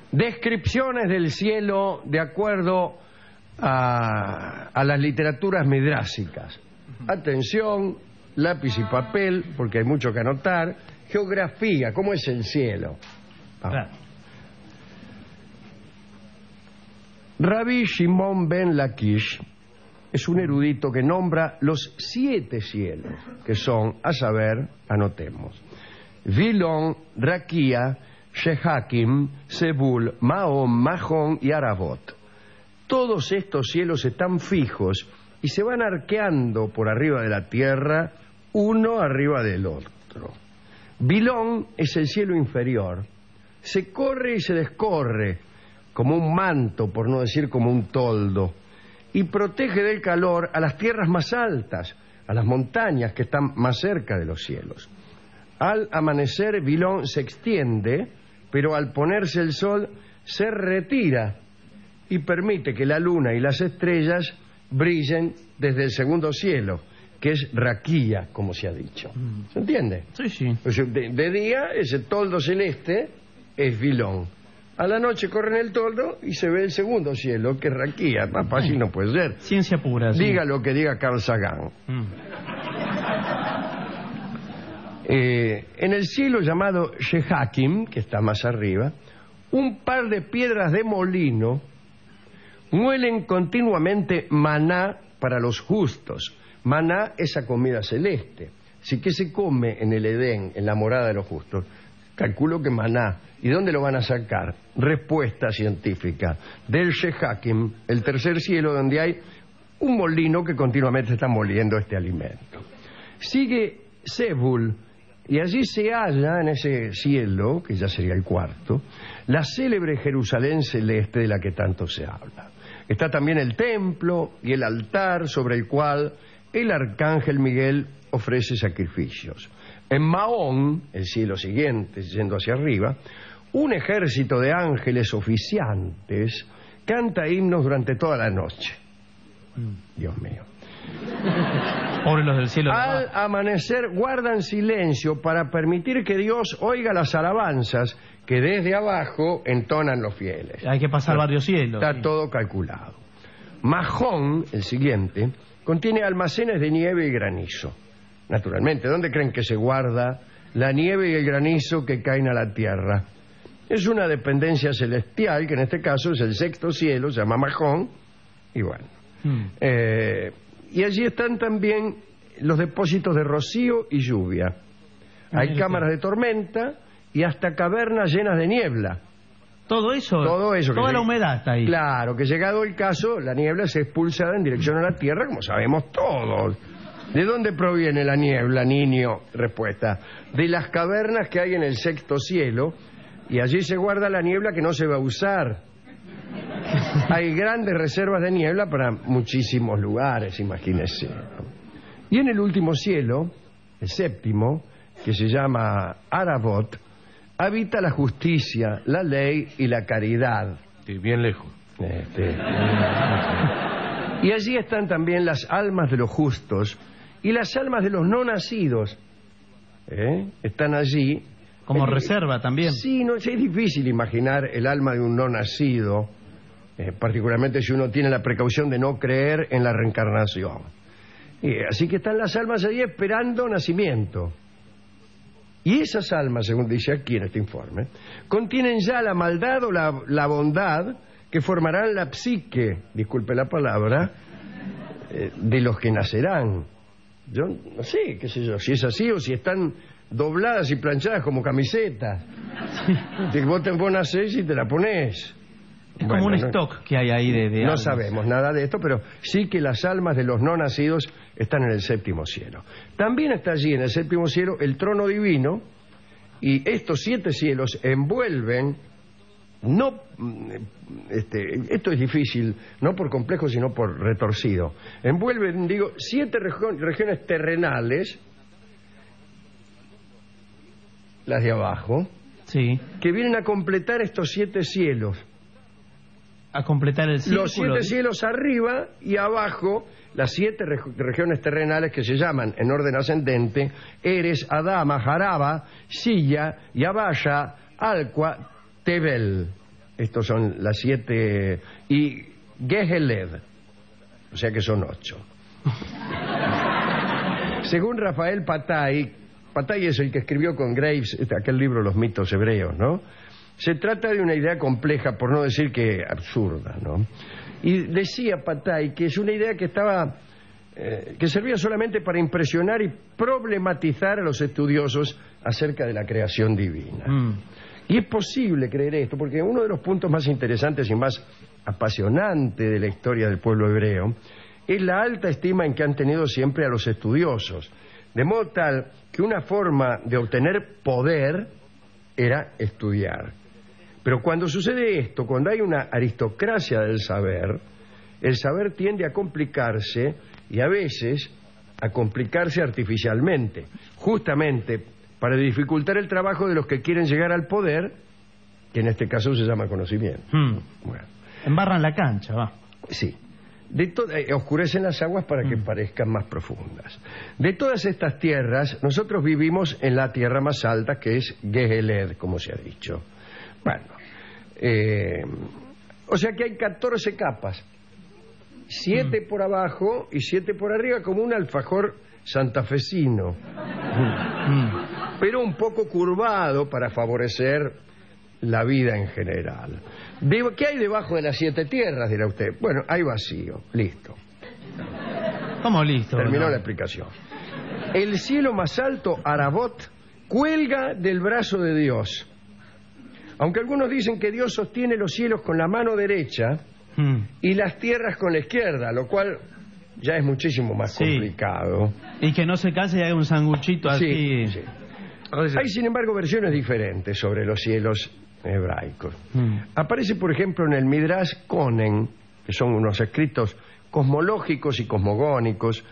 Descripciones del cielo de acuerdo a las literaturas midrásicas. Atención, lápiz y papel, porque hay mucho que anotar. Geografía, ¿cómo es el cielo? Claro. Rabbi Shimon ben Lakish es un erudito que nombra los 7 cielos, que son, a saber, anotemos: Vilón, Raquía, Shehakim, Sebul, Mahón, Mahón y Arabot. Todos estos cielos están fijos y se van arqueando por arriba de la tierra, uno arriba del otro. Vilón es el cielo inferior. Se corre y se descorre como un manto, por no decir como un toldo, y protege del calor a las tierras más altas, a las montañas que están más cerca de los cielos. Al amanecer, Vilón se extiende, pero al ponerse el sol se retira y permite que la luna y las estrellas brillen desde el segundo cielo, que es Raquía, como se ha dicho. ¿Se entiende? Sí, sí. Pues de día, ese toldo celeste es Vilón. A la noche corre en el toldo y se ve el segundo cielo, que es Raquía. Más fácil no puede ser. Ciencia pura. Sí. Diga lo que diga Carl Sagan. En el cielo llamado Shehakim, que está más arriba, un par de piedras de molino muelen continuamente maná para los justos. Maná, esa comida celeste. Así que se come en el Edén, en la morada de los justos. Calculo que maná. ¿Y dónde lo van a sacar? Respuesta científica. Del Shehakim, el tercer cielo, donde hay un molino que continuamente está moliendo este alimento. Sigue Sebul, y allí se halla, en ese cielo, que ya sería el cuarto, la célebre Jerusalén celeste de la que tanto se habla. Está también el templo y el altar sobre el cual el arcángel Miguel ofrece sacrificios. En Mahón, el cielo siguiente, yendo hacia arriba, un ejército de ángeles oficiantes canta himnos durante toda la noche. Dios mío. Pobres los del cielo. Al amanecer guardan silencio para permitir que Dios oiga las alabanzas que desde abajo entonan los fieles. Hay que pasar varios cielos. Está todo calculado. Mahón, el siguiente, contiene almacenes de nieve y granizo. Naturalmente, ¿dónde creen que se guarda la nieve y el granizo que caen a la tierra? Es una dependencia celestial, que en este caso es el sexto cielo, se llama Mahón, y bueno. Y allí están también los depósitos de rocío y lluvia. Hay cámaras de tormenta y hasta cavernas llenas de niebla. Todo eso. Toda la humedad está ahí. Claro, que llegado el caso, la niebla es expulsada en dirección a la tierra, como sabemos todos. ¿De dónde proviene la niebla, niño? Respuesta: de las cavernas que hay en el sexto cielo, y allí se guarda la niebla que no se va a usar. Hay grandes reservas de niebla para muchísimos lugares, imagínese. Y en el último cielo, el séptimo, que se llama Arabot, habita la justicia, la ley y la caridad. Sí, bien lejos. Y allí están también las almas de los justos y las almas de los no nacidos. Están allí. Como reserva también. Sí, no, es difícil imaginar el alma de un no nacido, particularmente si uno tiene la precaución de no creer en la reencarnación. Así que están las almas allí esperando nacimiento. Y esas almas, según dice aquí en este informe, contienen ya la maldad o la bondad que formarán la psique, disculpe la palabra, de los que nacerán. Yo no sé, qué sé yo, si es así o si están dobladas y planchadas como camisetas. Vos nacés y te la ponés. Es como un stock que hay ahí de no almas. sabemos nada de esto, pero sí que las almas de los no nacidos están en el séptimo cielo. También está allí en el séptimo cielo el trono divino, y estos 7 cielos envuelven, esto es difícil, no por complejo sino por retorcido, envuelven, 7 regiones terrenales, las de abajo, sí, que vienen a completar estos 7 cielos. A completar el círculo. Los 7 cielos arriba y abajo, las 7 regiones terrenales que se llaman, en orden ascendente, Eres, Adama, Jaraba, Silla, Yabaya, Alqua, Tebel. Estos son las 7... Y Geheled, o sea que son 8. Según Rafael Patai es el que escribió con Graves aquel libro Los mitos hebreos, ¿no? Se trata de una idea compleja, por no decir que absurda, ¿no? Y decía Patai que es una idea que que servía solamente para impresionar y problematizar a los estudiosos acerca de la creación divina. Y es posible creer esto, porque uno de los puntos más interesantes y más apasionantes de la historia del pueblo hebreo es la alta estima en que han tenido siempre a los estudiosos, de modo tal que una forma de obtener poder era estudiar. Pero cuando sucede esto, cuando hay una aristocracia del saber, el saber tiende a complicarse y a veces a complicarse artificialmente, justamente para dificultar el trabajo de los que quieren llegar al poder, que en este caso se llama conocimiento. Bueno. Embarran la cancha, va. Sí. Oscurecen las aguas para que parezcan más profundas. De todas estas tierras, nosotros vivimos en la tierra más alta, que es Geheled, como se ha dicho. Bueno, o sea que hay 14 capas. 7 por abajo y 7 por arriba, como un alfajor santafesino. Pero un poco curvado para favorecer la vida en general. ¿Qué hay debajo de las 7 tierras, dirá usted? Bueno, hay vacío. Listo. ¿Cómo listo? Terminó la explicación. El cielo más alto, Arabot, cuelga del brazo de Dios. Aunque algunos dicen que Dios sostiene los cielos con la mano derecha y las tierras con la izquierda, lo cual ya es muchísimo más complicado. Y que no se case y haga un sanguchito así. Sí. Hay, sin embargo, versiones diferentes sobre los cielos hebraicos. Aparece, por ejemplo, en el Midrash Konen, que son unos escritos cosmológicos y cosmogónicos,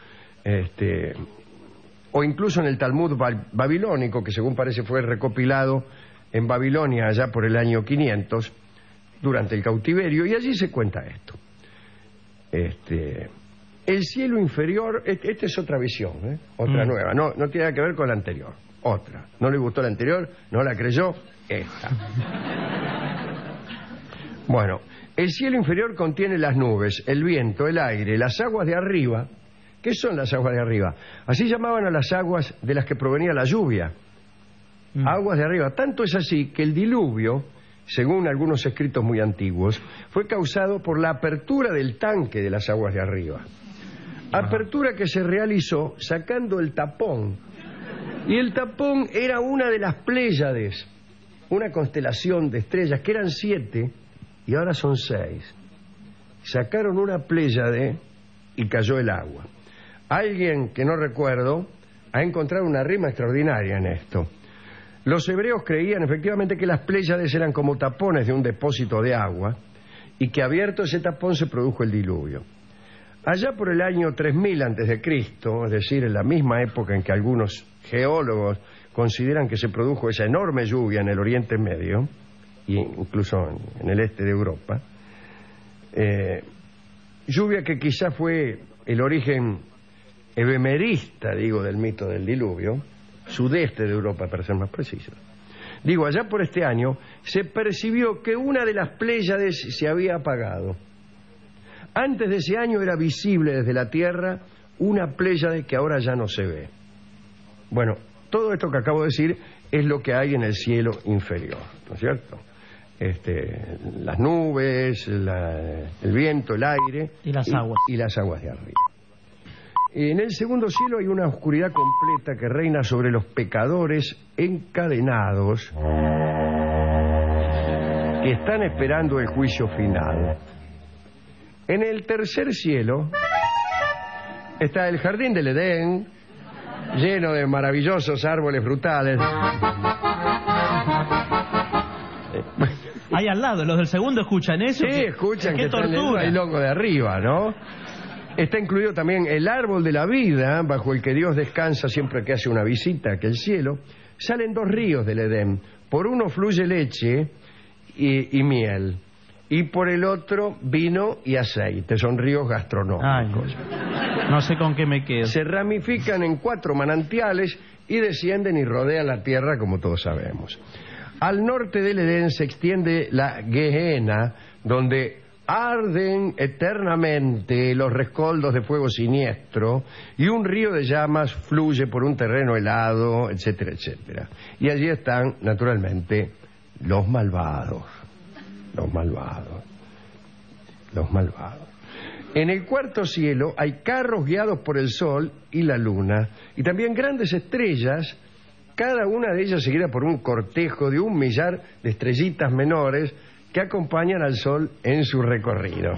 o incluso en el Talmud babilónico, que según parece fue recopilado en Babilonia allá por el año 500, durante el cautiverio, y allí se cuenta esto. El cielo inferior, esta es otra visión, otra nueva, no tiene nada que ver con la anterior, otra. No le gustó la anterior, no la creyó, esta. Bueno, el cielo inferior contiene las nubes, el viento, el aire, las aguas de arriba. ¿Qué son las aguas de arriba? Así llamaban a las aguas de las que provenía la lluvia. Aguas de arriba. Tanto es así que el diluvio, según algunos escritos muy antiguos, fue causado por la apertura del tanque de las aguas de arriba. Apertura que se realizó sacando el tapón. Y el tapón era una de las Pléyades, una constelación de estrellas que eran 7 y ahora son 6. Sacaron una Pléyade y cayó el agua. Alguien que no recuerdo ha encontrado una rima extraordinaria en esto. Los hebreos creían efectivamente que las Pléyades eran como tapones de un depósito de agua y que abierto ese tapón se produjo el diluvio. Allá por el año 3000 a.C., es decir, en la misma época en que algunos geólogos consideran que se produjo esa enorme lluvia en el Oriente Medio, e incluso en el este de Europa, lluvia que quizá fue el origen ebemerista, del mito del diluvio, sudeste de Europa, para ser más preciso. Allá por este año se percibió que una de las Pléyades se había apagado. Antes de ese año era visible desde la Tierra una Pléyade que ahora ya no se ve. Bueno, todo esto que acabo de decir es lo que hay en el cielo inferior, ¿no es cierto? Las nubes, el viento, el aire y las aguas. Y las aguas de arriba. En el segundo cielo hay una oscuridad completa que reina sobre los pecadores encadenados que están esperando el juicio final. En el tercer cielo está el jardín del Edén, lleno de maravillosos árboles frutales. Ahí al lado, los del segundo escuchan eso. Sí, escuchan que tortura. Está el loco de arriba, ¿no? Está incluido también el árbol de la vida, bajo el que Dios descansa siempre que hace una visita a aquel cielo. Salen 2 ríos del Edén. Por uno fluye leche y miel, y por el otro vino y aceite. Son ríos gastronómicos. Ay, no sé con qué me quedo. Se ramifican en 4 manantiales y descienden y rodean la tierra, como todos sabemos. Al norte del Edén se extiende la Gehenna, donde arden eternamente los rescoldos de fuego siniestro y un río de llamas fluye por un terreno helado, etcétera, etcétera. Y allí están, naturalmente, los malvados. Los malvados. Los malvados. En el cuarto cielo hay carros guiados por el sol y la luna, y también grandes estrellas, cada una de ellas seguida por un cortejo de 1 millar de estrellitas menores que acompañan al sol en su recorrido.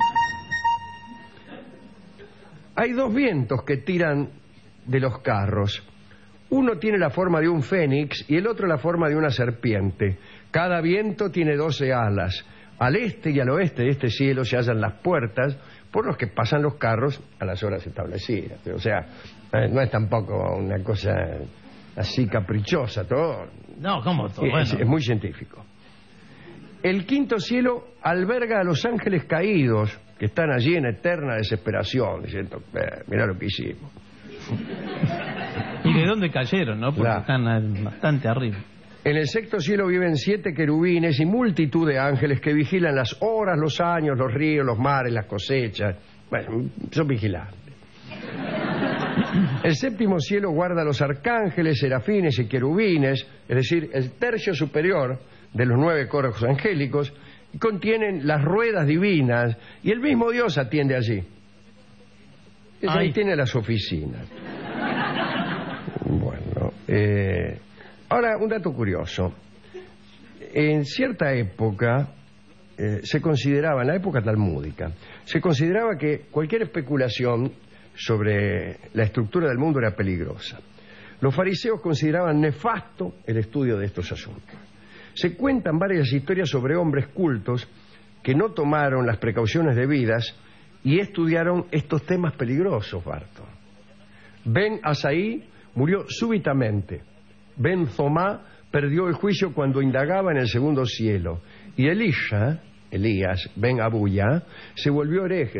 Hay 2 vientos que tiran de los carros. Uno tiene la forma de un fénix y el otro la forma de una serpiente. Cada viento tiene 12 alas. Al este y al oeste de este cielo se hallan las puertas por los que pasan los carros a las horas establecidas. O sea, no es tampoco una cosa así caprichosa, todo. No, ¿cómo todo? Es muy científico. El quinto cielo alberga a los ángeles caídos que están allí en eterna desesperación, diciendo, mira lo que hicimos. ¿Y de dónde cayeron, no? Porque Claro. están bastante arriba. En el sexto cielo viven 7 querubines y multitud de ángeles que vigilan las horas, los años, los ríos, los mares, las cosechas. Bueno, son vigilantes. El séptimo cielo guarda a los arcángeles, serafines y querubines, es decir, el tercio superior de los 9 coros angélicos, y contienen las ruedas divinas, y el mismo Dios atiende allí. Ahí tiene las oficinas. Bueno, ahora un dato curioso. En cierta época se consideraba, en la época talmúdica, se consideraba que cualquier especulación sobre la estructura del mundo era peligrosa. Los fariseos consideraban nefasto el estudio de estos asuntos. Se cuentan varias historias sobre hombres cultos que no tomaron las precauciones debidas y estudiaron estos temas peligrosos, Barton. Ben Asaí murió súbitamente. Ben Zomá perdió el juicio cuando indagaba en el segundo cielo. Y Elías, Ben Abuya, se volvió hereje,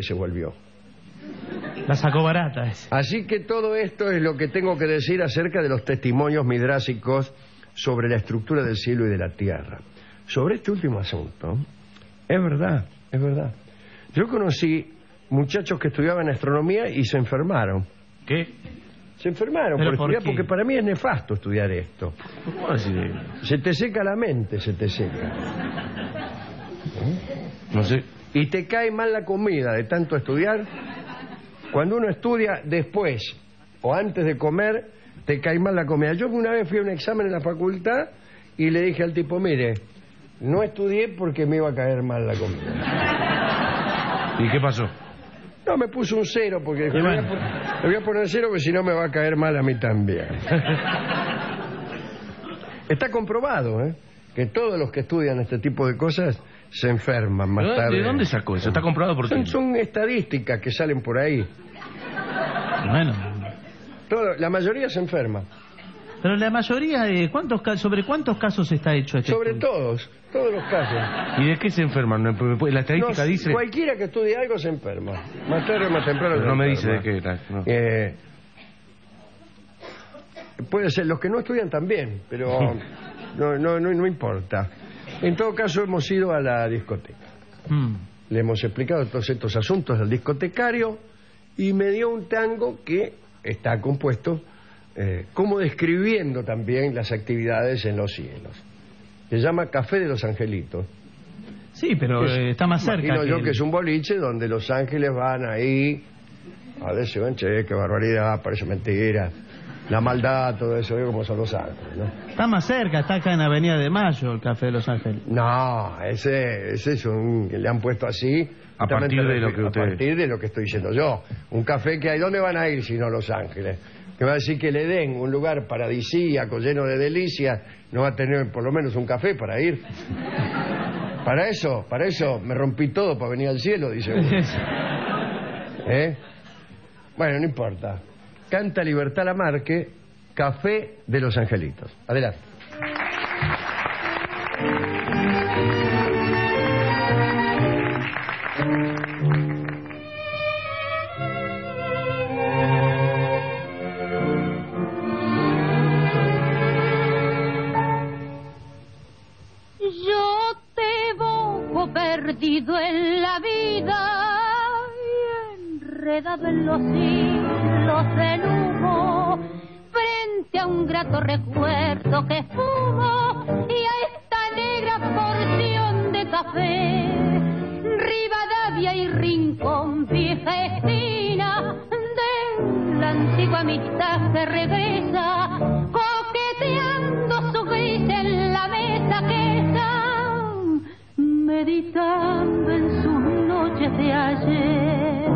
La sacó barata ese. Así que todo esto es lo que tengo que decir acerca de los testimonios midrásicos sobre la estructura del cielo y de la tierra. Sobre este último asunto, es verdad. Yo conocí muchachos que estudiaban astronomía y se enfermaron. ¿Qué? Se enfermaron por estudiar, porque para mí es nefasto estudiar esto. ¿Cómo así? Se te seca la mente, se te seca. No sé. Y te cae mal la comida de tanto estudiar. Cuando uno estudia después o antes de comer, te cae mal la comida. Yo una vez fui a un examen en la facultad y le dije al tipo, mire, no estudié porque me iba a caer mal la comida. ¿Y qué pasó? No, me puso un 0 porque dije, bueno. le voy a poner 0 porque si no me va a caer mal a mí también. Está comprobado, que todos los que estudian este tipo de cosas se enferman más tarde. ¿De dónde sacó eso? ¿Está comprobado por qué? Son estadísticas que salen por ahí. Bueno. La mayoría se enferma. Pero la mayoría, ¿sobre cuántos casos está hecho este Sobre estudio? todos los casos. ¿Y de qué se enferman? La estadística dice... Cualquiera que estudie algo se enferma. Más tarde o más temprano. Pero no me dice de qué era. No. Puede ser, los que no estudian también, pero no importa. En todo caso, hemos ido a la discoteca. Le hemos explicado todos estos asuntos al discotecario y me dio un tango que está compuesto como describiendo también las actividades en los cielos. Se llama Café de los Angelitos. Sí, pero está más cerca. Imagino yo que es un boliche donde los ángeles van ahí a decir, che, qué barbaridad, parece mentira. La maldad, todo eso, como son los ángeles, ¿no? Está más cerca, está acá en Avenida de Mayo, el Café de los Ángeles. No, ese es un que le han puesto así. A partir de lo que a partir de lo que estoy diciendo yo. Un café que hay, ¿dónde van a ir si no Los Ángeles? Que va a decir que le den un lugar paradisíaco, lleno de delicias, no va a tener por lo menos un café para ir. Para eso me rompí todo para venir al cielo, dice uno. Bueno, no importa. Canta Libertad Lamarque, Café de los Angelitos. Adelante. perdido en la vida y enredado en los hilos del humo, frente a un grato recuerdo que fumo y a esta negra porción de café, Rivadavia y Rincón, vieja esquina de la antigua amistad que regresa, coqueteando su gris en la mesa queja, meditando en sus noches de ayer.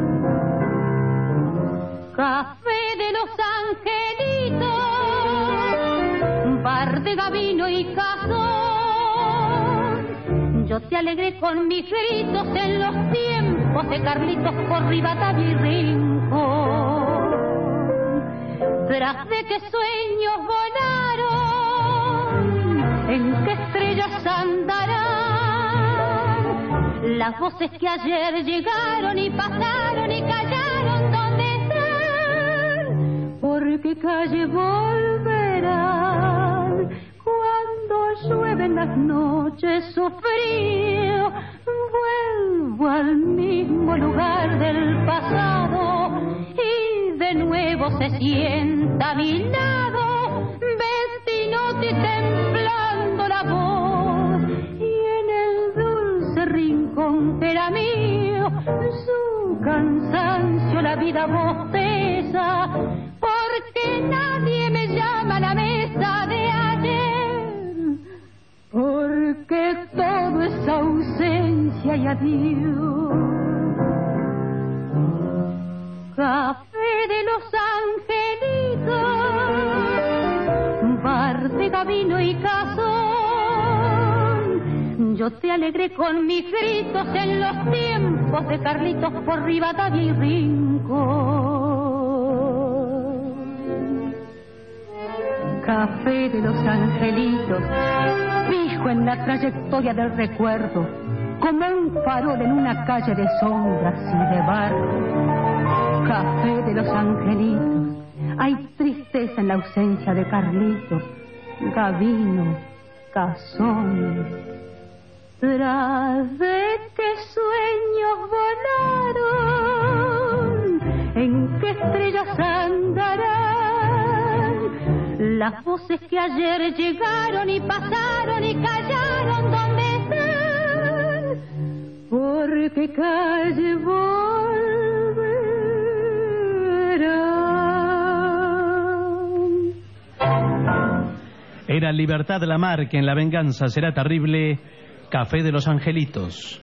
Café de los Angelitos, bar de Gavino y Cazón, yo te alegré con mis gritos en los tiempos de Carlitos por Rivadavia y Rincón. Tras de qué sueños volaron, en qué estrellas andarán las voces que ayer llegaron y pasaron y callaron, ¿dónde están? ¿Por qué calle volverán? Cuando llueven las noches su frío, vuelvo al mismo lugar del pasado y de nuevo se sienta a mi lado, Bettinotti temblando la voz, y en el dulce rincón que era mío, su cansancio la vida bosteza, porque nadie me llama a la mesa de ayer, porque todo es ausencia y adiós. Café de los Angelitos, bar de Gavino y Cazón, yo te alegré con mis gritos en los tiempos de Carlitos por Rivadavia y Rincón. Café de los Angelitos, fijo en la trayectoria del recuerdo, como un farol en una calle de sombras y de barro. Café de los Angelitos, hay tristeza en la ausencia de Carlitos, Gavino, Cazón. Tras de qué sueños volaron, en qué estrellas andarán las voces que ayer llegaron y pasaron y callaron, ¿dónde están? ¿Por qué calle volverán? Era Libertad Lamarque en La venganza será terrible, Café de los Angelitos.